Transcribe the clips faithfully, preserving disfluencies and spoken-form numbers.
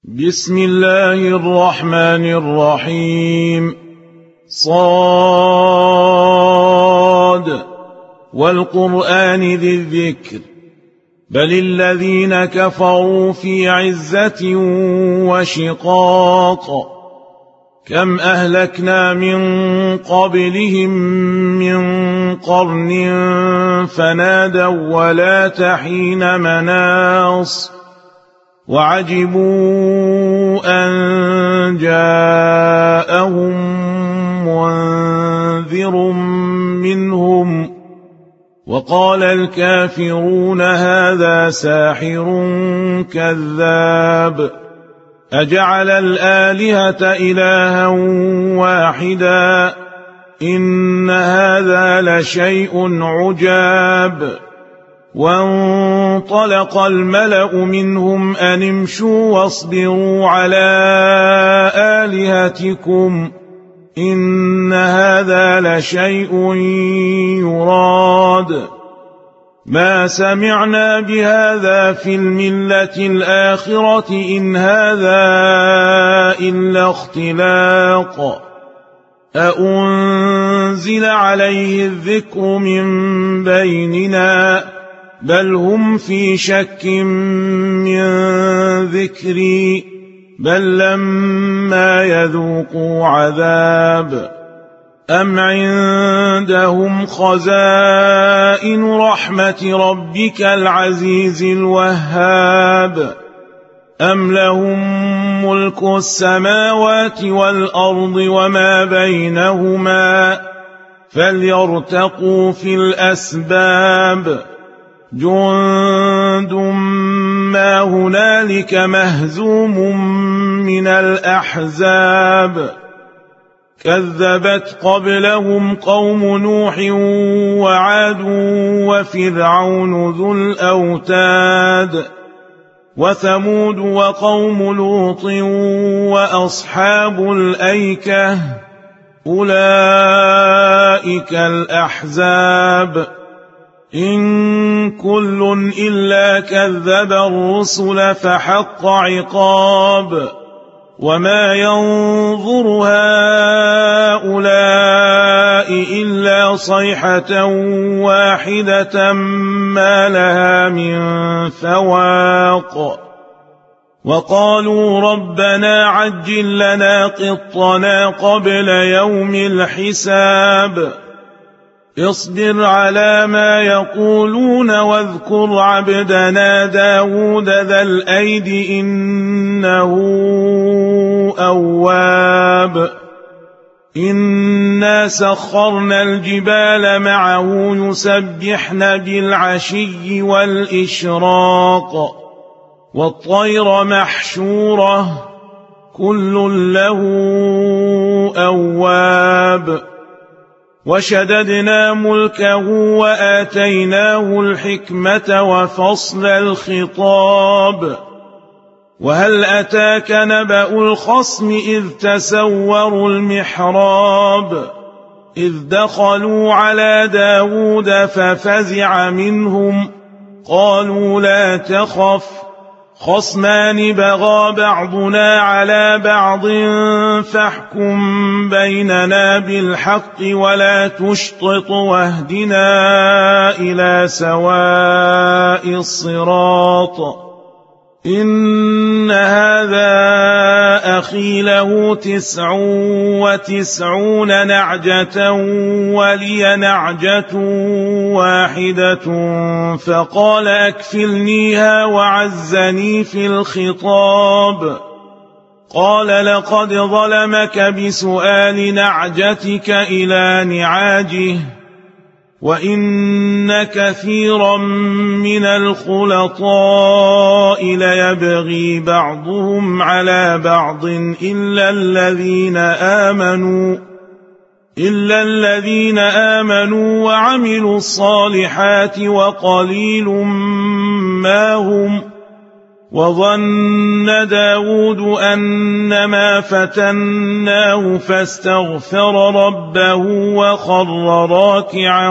بسم الله الرحمن الرحيم. صاد والقرآن ذي الذكر بل الذين كفروا في عزة وشقاق كم أهلكنا من قبلهم من قرن فنادوا ولا تحين مناص وعجبوا أن جاءهم منذر منهم وقال الكافرون هذا ساحر كذاب أجعل الآلهة إلها واحدا إن هذا لشيء عجاب. وانطلق الملأ منهم أن امشوا واصبروا على آلهتكم إن هذا لشيء يراد ما سمعنا بهذا في الملة الآخرة إن هذا إلا اختلاق أأنزل عليه الذكر من بيننا بل هم في شك من ذكري بل لما يذوقوا عذاب أم عندهم خزائن رحمة ربك العزيز الوهاب أم لهم ملك السماوات والأرض وما بينهما فليرتقوا في الأسباب جند ما هنالك مهزوم من الأحزاب كذبت قبلهم قوم نوح وعاد وفرعون ذو الأوتاد وثمود وقوم لوط وأصحاب الأيكة أولئك الأحزاب إن كل إلا كذب الرسل فحق عقاب وما ينظر هؤلاء إلا صيحة واحدة ما لها من فواق وقالوا ربنا عجل لنا قطنا قبل يوم الحساب اصبر على ما يقولون واذكر عبدنا داود ذا الأيد إنه أواب إنا سخرنا الجبال معه يسبحن بالعشي والإشراق والطير محشورة كل له أواب وشددنا ملكه وآتيناه الحكمة وفصل الخطاب وهل أتاك نبأ الخصم إذ تسوروا المحراب إذ دخلوا على داود ففزع منهم قالوا لا تخف خصمان بغى بعضنا على بعض فاحكم بيننا بالحق ولا تشطط واهدنا إلى سواء الصراط إن هذا أخي له تسع وتسعون نعجة ولي نعجة واحدة فقال أكفلنيها وعزني في الخطاب قال لقد ظلمك بسؤال نعجتك إلى نعاجه وإن كثيرا من الخلطاء ليبغي بعضهم على بعض إلا الذين آمنوا إلا الذين آمنوا وعملوا الصالحات وقليل ما هم وظن داود أنما فتناه فاستغفر ربه وخر راكعا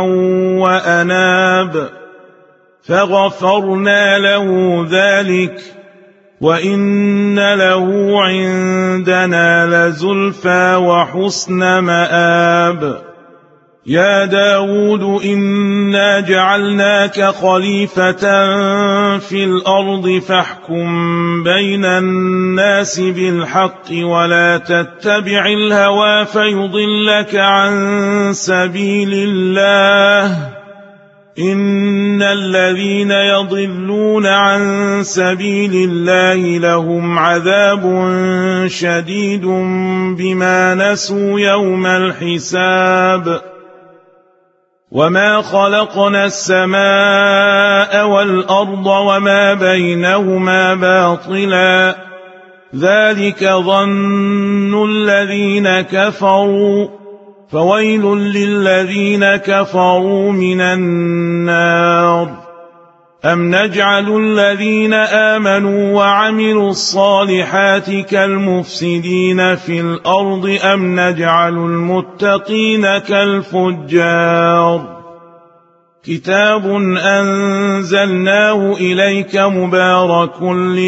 وأناب فغفرنا له ذلك وإن له عندنا لزلفى وحسن مآب. يا داود إنا جعلناك خليفة في الأرض فاحكم بين الناس بالحق ولا تتبع الهوى فيضلك عن سبيل الله. إن الذين يضلون عن سبيل الله لهم عذاب شديد بما نسوا يوم الحساب. وما خلقنا السماء والأرض وما بينهما باطلا ذلك ظن الذين كفروا فويل للذين كفروا من النار. أم نجعل الذين آمنوا وعملوا الصالحات كالمفسدين في الأرض أم نجعل المتقين كالفجار. كتاب أنزلناه إليك مبارك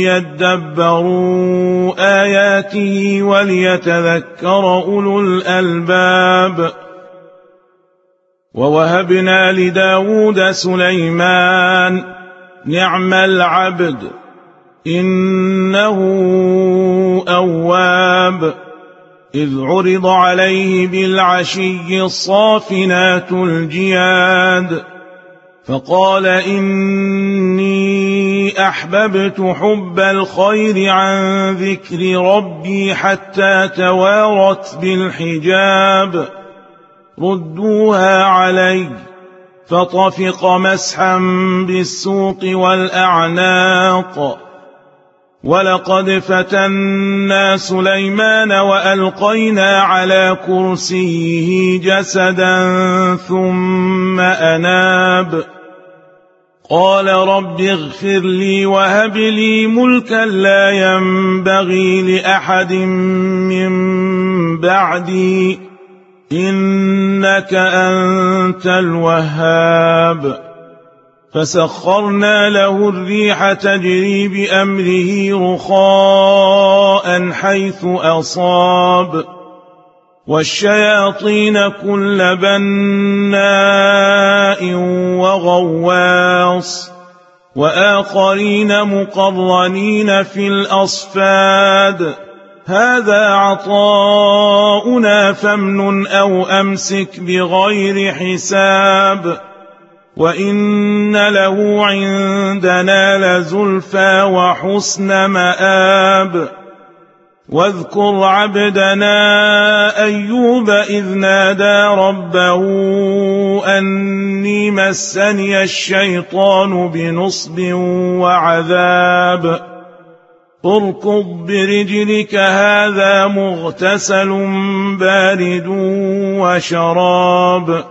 ليدبروا آياته وليتذكر أولو الألباب. ووهبنا لداود سليمان نعم العبد إنه أواب. إذ عرض عليه بالعشي الصافنات الجياد فقال إني أحببت حب الخير عن ذكر ربي حتى توارت بالحجاب. ردوها علي فطفق مسحا بالسوق والأعناق. ولقد فتنا سليمان وألقينا على كرسيه جسدا ثم أناب. قال رب اغفر لي وهب لي ملكا لا ينبغي لأحد من بعدي إنك أنت الوهاب. فسخرنا له الريح تجري بأمره رخاء حيث أصاب والشياطين كل بناء وغواص وآخرين مقرنين في الأصفاد. هذا عطاؤنا فامنن أو أمسك بغير حساب. وإن له عندنا لزلفى وحسن مآب. واذكر عبدنا أيوب إذ نادى ربه أني مسني الشيطان بنصب وعذاب. اركض برجلك هذا مغتسل بارد وشراب.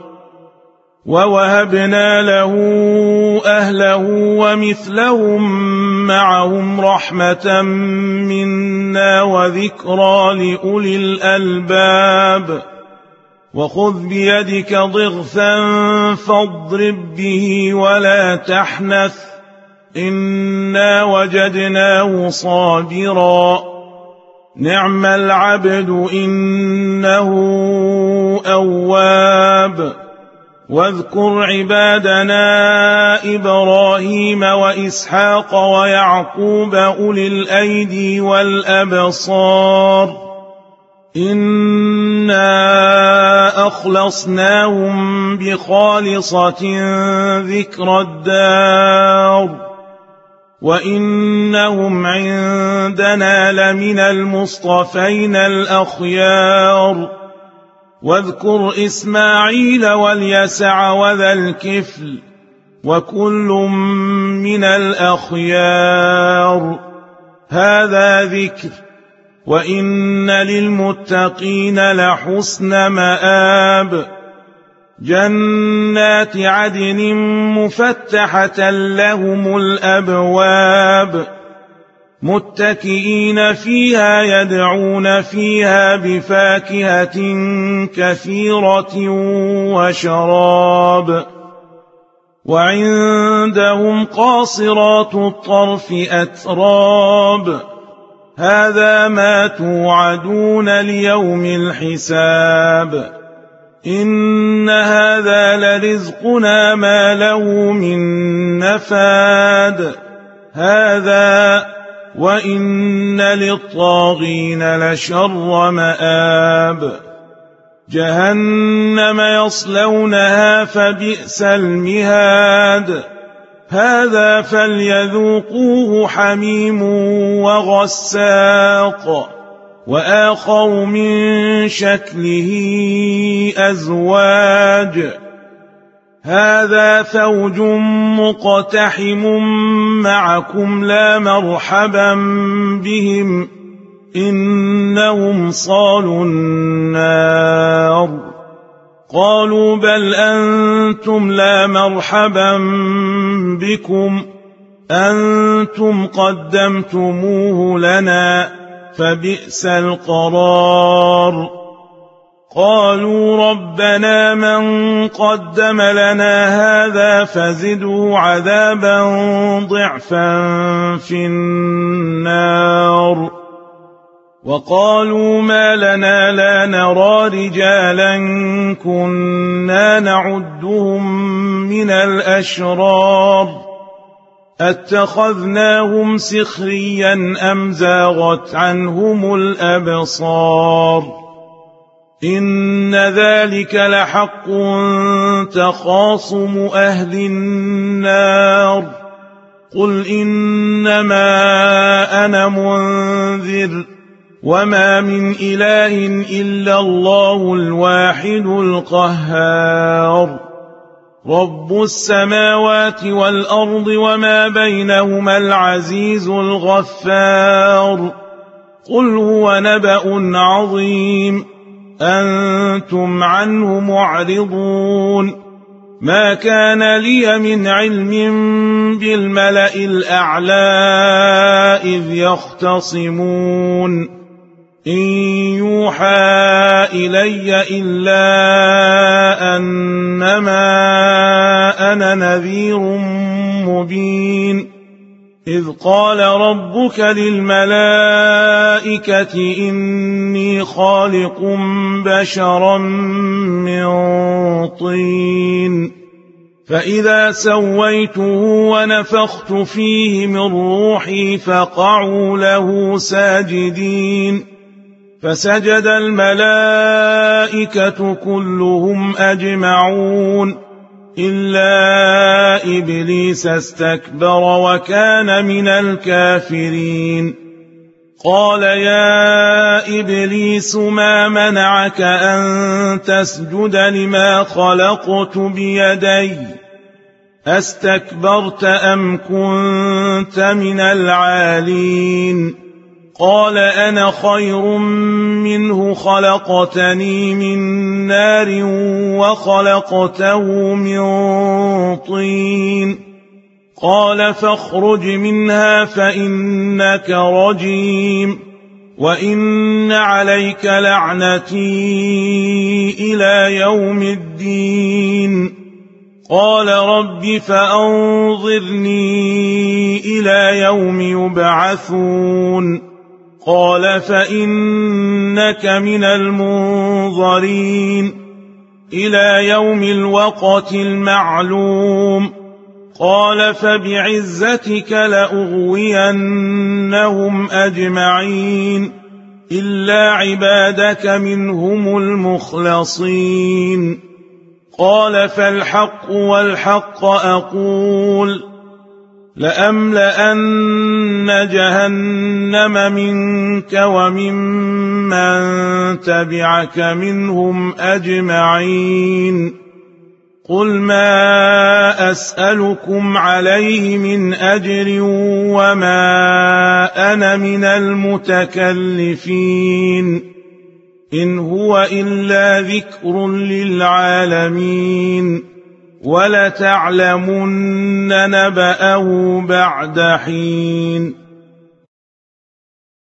ووهبنا له أهله ومثلهم معهم رحمة منا وذكرى لأولي الألباب. وخذ بيدك ضغثا فاضرب به ولا تحنث إنا وجدناه صابرا نعم العبد إنه أواب. واذكر عبادنا إبراهيم وإسحاق ويعقوب أولي الأيدي والأبصار إنا أخلصناهم بخالصة ذكر الدار وإنهم عندنا لمن المصطفين الأخيار. واذكر إسماعيل واليسع وذا الكفل وكل من الأخيار. هذا ذكر وإن للمتقين لحسن مآب. جنات عدن مفتحة لهم الأبواب متكئين فيها يدعون فيها بفاكهة كثيرة وشراب. وعندهم قاصرات الطرف أتراب هذا ما توعدون ليوم الحساب إن هذا لرزقنا ما له من نفاد هذا وإن للطاغين لشر مآب جهنم يصلونها فبئس المهاد هذا فليذوقوه حميم وغساق وآخر من شكله أزواج هذا فوج مقتحم معكم لا مرحبا بهم إنهم صالوا النار قالوا بل أنتم لا مرحبا بكم أنتم قدمتموه لنا فبئس القرار قالوا ربنا من قدم لنا هذا فزده عذابا ضعفا في النار وقالوا ما لنا لا نرى رجالا كنا نعدهم من الأشرار اتخذناهم سخريا أم زاغت عنهم الأبصار إن ذلك لحق تخاصم أهل النار قل إنما أنا منذر وما من إله إلا الله الواحد القهار رب السماوات والأرض وما بينهما العزيز الغفار قل هو نبأ عظيم أنتم عنه معرضون ما كان لي من علم بالملأ الأعلى إذ يختصمون إن يوحى إلي إلا أنما أنا نذير مبين إذ قال ربك للملائكة إني خالق بشرا من طين فإذا سويته ونفخت فيه من روحي فقعوا له ساجدين فسجد الملائكة كلهم أجمعون إلا إبليس استكبر وكان من الكافرين قال يا إبليس ما منعك أن تسجد لما خلقت بيدي أستكبرت أم كنت من العالين قال أنا خير منه خلقتني من نار وخلقته من طين قال فاخرج منها فإنك رجيم وإن عليك لعنتي إلى يوم الدين قال رب فأنظرني إلى يوم يبعثون قال فإنك من المنظرين إلى يوم الوقت المعلوم قال فبعزتك لأغوينهم أجمعين إلا عبادك منهم المخلصين قال فالحق والحق أقول لأملأن جهنم منك وممن تبعك منهم أجمعين قل ما أسألكم عليه من أجر وما أنا من المتكلفين إن هو إلا ذكر للعالمين ولتعلمن نبأه بعد حين